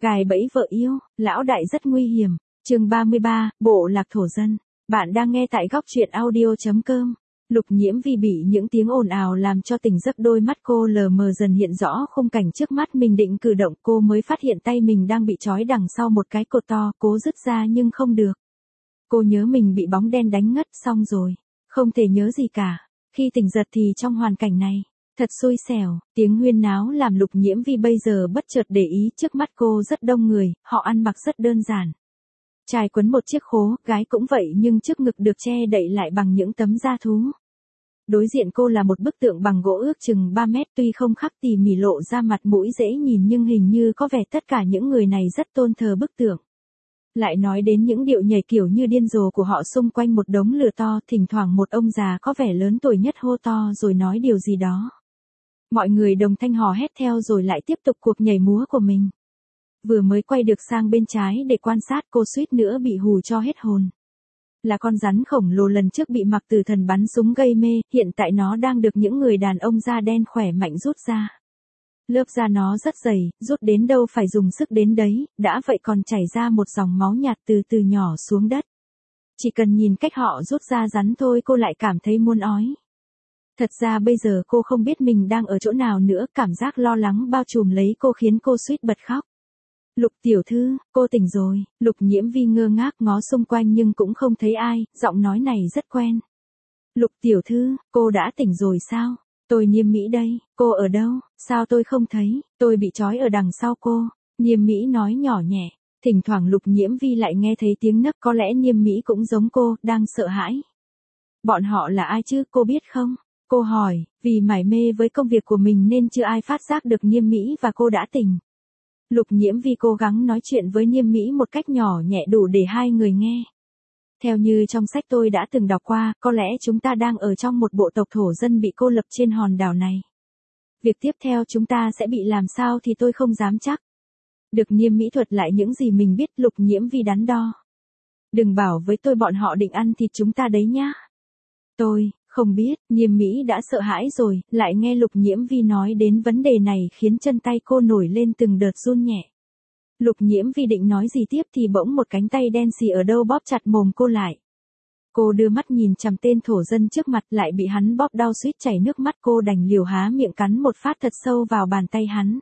Gài bẫy vợ yêu, lão đại rất nguy hiểm. Chương 33, bộ lạc thổ dân. Bạn đang nghe tại góc truyện audio.com. Lục Nhiễm Vi bị những tiếng ồn ào làm cho tỉnh giấc, đôi mắt cô lờ mờ dần hiện rõ khung cảnh trước mắt mình, định cử động cô mới phát hiện tay mình đang bị trói đằng sau một cái cột to, cố rứt ra nhưng không được. Cô nhớ mình bị bóng đen đánh ngất xong rồi, không thể nhớ gì cả. Khi tỉnh giật thì trong hoàn cảnh này, thật xui xẻo, tiếng huyên náo làm Lục Nhiễm Vi bây giờ bất chợt để ý trước mắt cô rất đông người, họ ăn mặc rất đơn giản. Trai quấn một chiếc khố, gái cũng vậy nhưng trước ngực được che đậy lại bằng những tấm da thú. Đối diện cô là một bức tượng bằng gỗ ước chừng 3 mét, tuy không khắc tỉ mỉ lộ ra mặt mũi dễ nhìn nhưng hình như có vẻ tất cả những người này rất tôn thờ bức tượng. Lại nói đến những điệu nhảy kiểu như điên rồ của họ xung quanh một đống lửa to, thỉnh thoảng một ông già có vẻ lớn tuổi nhất hô to rồi nói điều gì đó. Mọi người đồng thanh hò hét theo rồi lại tiếp tục cuộc nhảy múa của mình. Vừa mới quay được sang bên trái để quan sát, cô suýt nữa bị hù cho hết hồn. Là con rắn khổng lồ lần trước bị Mạc Tử Thần bắn súng gây mê, hiện tại nó đang được những người đàn ông da đen khỏe mạnh rút ra. Lớp da nó rất dày, rút đến đâu phải dùng sức đến đấy, đã vậy còn chảy ra một dòng máu nhạt từ từ nhỏ xuống đất. Chỉ cần nhìn cách họ rút ra rắn thôi cô lại cảm thấy muốn ói. Thật ra bây giờ cô không biết mình đang ở chỗ nào nữa, cảm giác lo lắng bao trùm lấy cô khiến cô suýt bật khóc. Lục tiểu thư, cô tỉnh rồi. Lục Nhiễm Vi ngơ ngác ngó xung quanh nhưng cũng không thấy ai, giọng nói này rất quen. Lục tiểu thư, cô đã tỉnh rồi sao? Tôi Niêm Mỹ đây, cô ở đâu? Sao tôi không thấy? Tôi bị trói ở đằng sau cô. Niêm Mỹ nói nhỏ nhẹ. Thỉnh thoảng Lục Nhiễm Vi lại nghe thấy tiếng nấc, có lẽ Niêm Mỹ cũng giống cô, đang sợ hãi. Bọn họ là ai chứ, cô biết không? Cô hỏi, vì mải mê với công việc của mình nên chưa ai phát giác được Niêm Mỹ và cô đã tỉnh. Lục Nhiễm Vi cố gắng nói chuyện với Niêm Mỹ một cách nhỏ nhẹ đủ để hai người nghe. Theo như trong sách tôi đã từng đọc qua, có lẽ chúng ta đang ở trong một bộ tộc thổ dân bị cô lập trên hòn đảo này. Việc tiếp theo chúng ta sẽ bị làm sao thì tôi không dám chắc. Được Niêm Mỹ thuật lại những gì mình biết. Lục Nhiễm Vi đắn đo. Đừng bảo với tôi bọn họ định ăn thịt chúng ta đấy nhá. Tôi không biết. Niêm Mỹ đã sợ hãi rồi, lại nghe Lục Nhiễm Vi nói đến vấn đề này khiến chân tay cô nổi lên từng đợt run nhẹ. Lục Nhiễm Vi định nói gì tiếp thì bỗng một cánh tay đen xì ở đâu bóp chặt mồm cô lại. Cô đưa mắt nhìn chằm tên thổ dân trước mặt, lại bị hắn bóp đau suýt chảy nước mắt, cô đành liều há miệng cắn một phát thật sâu vào bàn tay hắn.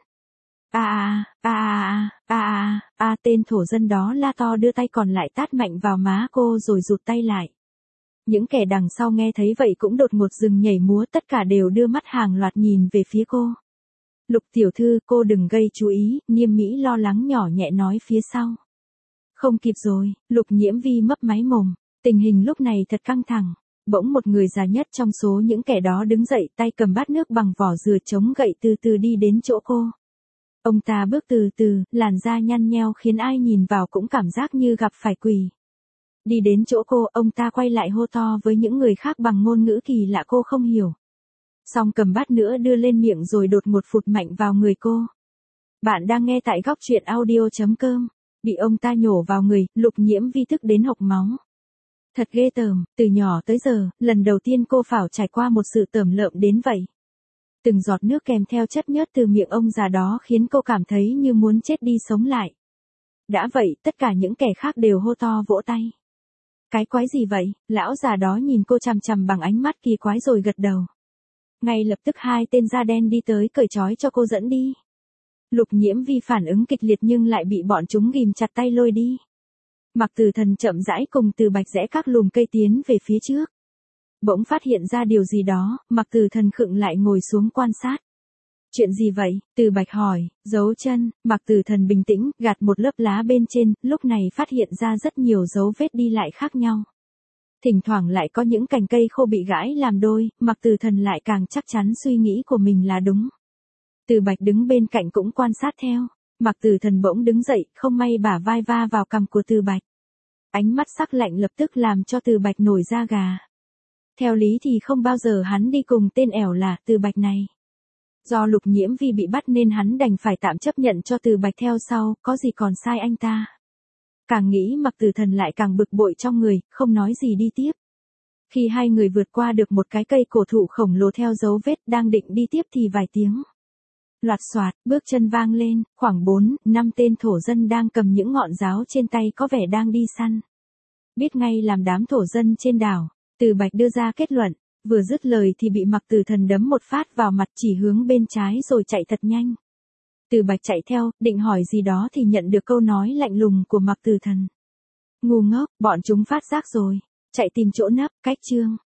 Tên thổ dân đó la to đưa tay còn lại tát mạnh vào má cô rồi rụt tay lại. Những kẻ đằng sau nghe thấy vậy cũng đột ngột dừng nhảy múa, tất cả đều đưa mắt hàng loạt nhìn về phía cô. Lục tiểu thư, cô đừng gây chú ý, Niêm Mỹ lo lắng nhỏ nhẹ nói phía sau. Không kịp rồi. Lục Nhiễm Vi mấp máy mồm. Tình hình lúc này thật căng thẳng. Bỗng một người già nhất trong số những kẻ đó đứng dậy, tay cầm bát nước bằng vỏ dừa chống gậy từ từ đi đến chỗ cô. Ông ta bước từ từ, làn da nhăn nheo khiến ai nhìn vào cũng cảm giác như gặp phải quỷ. Đi đến chỗ cô, ông ta quay lại hô to với những người khác bằng ngôn ngữ kỳ lạ cô không hiểu. Xong cầm bát nữa đưa lên miệng rồi đột ngột phụt mạnh vào người cô. Bạn đang nghe tại góc truyện audio.com. Bị ông ta nhổ vào người, Lục Nhiễm Vi tức đến hộc máu. Thật ghê tởm, từ nhỏ tới giờ, lần đầu tiên cô phải trải qua một sự tởm lợm đến vậy. Từng giọt nước kèm theo chất nhớt từ miệng ông già đó khiến cô cảm thấy như muốn chết đi sống lại. Đã vậy, tất cả những kẻ khác đều hô to vỗ tay. Cái quái gì vậy? Lão già đó nhìn cô chằm chằm bằng ánh mắt kỳ quái rồi gật đầu. Ngay lập tức hai tên da đen đi tới cởi trói cho cô dẫn đi. Lục Nhiễm Vi phản ứng kịch liệt nhưng lại bị bọn chúng ghìm chặt tay lôi đi. Mạc Tử Thần chậm rãi cùng Từ Bạch rẽ các lùm cây tiến về phía trước. Bỗng phát hiện ra điều gì đó, Mạc Tử Thần khựng lại ngồi xuống quan sát. Chuyện gì vậy? Từ Bạch hỏi. Dấu chân. Mạc Tử Thần bình tĩnh, gạt một lớp lá bên trên, lúc này phát hiện ra rất nhiều dấu vết đi lại khác nhau. Thỉnh thoảng lại có những cành cây khô bị gãi làm đôi, Mạc Tử Thần lại càng chắc chắn suy nghĩ của mình là đúng. Từ Bạch đứng bên cạnh cũng quan sát theo. Mạc Tử Thần bỗng đứng dậy, không may bả vai va vào cằm của Từ Bạch. Ánh mắt sắc lạnh lập tức làm cho Từ Bạch nổi da gà. Theo lý thì không bao giờ hắn đi cùng tên ẻo là Từ Bạch này. Do Lục Nhiễm Vi bị bắt nên hắn đành phải tạm chấp nhận cho Từ Bạch theo sau, có gì còn sai anh ta. Càng nghĩ Mạc Tử Thần lại càng bực bội trong người, không nói gì đi tiếp. Khi hai người vượt qua được một cái cây cổ thụ khổng lồ theo dấu vết đang định đi tiếp thì vài tiếng Loạt soạt, bước chân vang lên, khoảng 4, 5 tên thổ dân đang cầm những ngọn giáo trên tay có vẻ đang đi săn. Biết ngay làm đám thổ dân trên đảo, Từ Bạch đưa ra kết luận, vừa dứt lời thì bị Mặc Tử Thần đấm một phát vào mặt chỉ hướng bên trái rồi chạy thật nhanh. Từ Bạch chạy theo, định hỏi gì đó thì nhận được câu nói lạnh lùng của Mặc Tử Thần. Ngu ngốc, bọn chúng phát giác rồi, chạy tìm chỗ nấp, cách chương.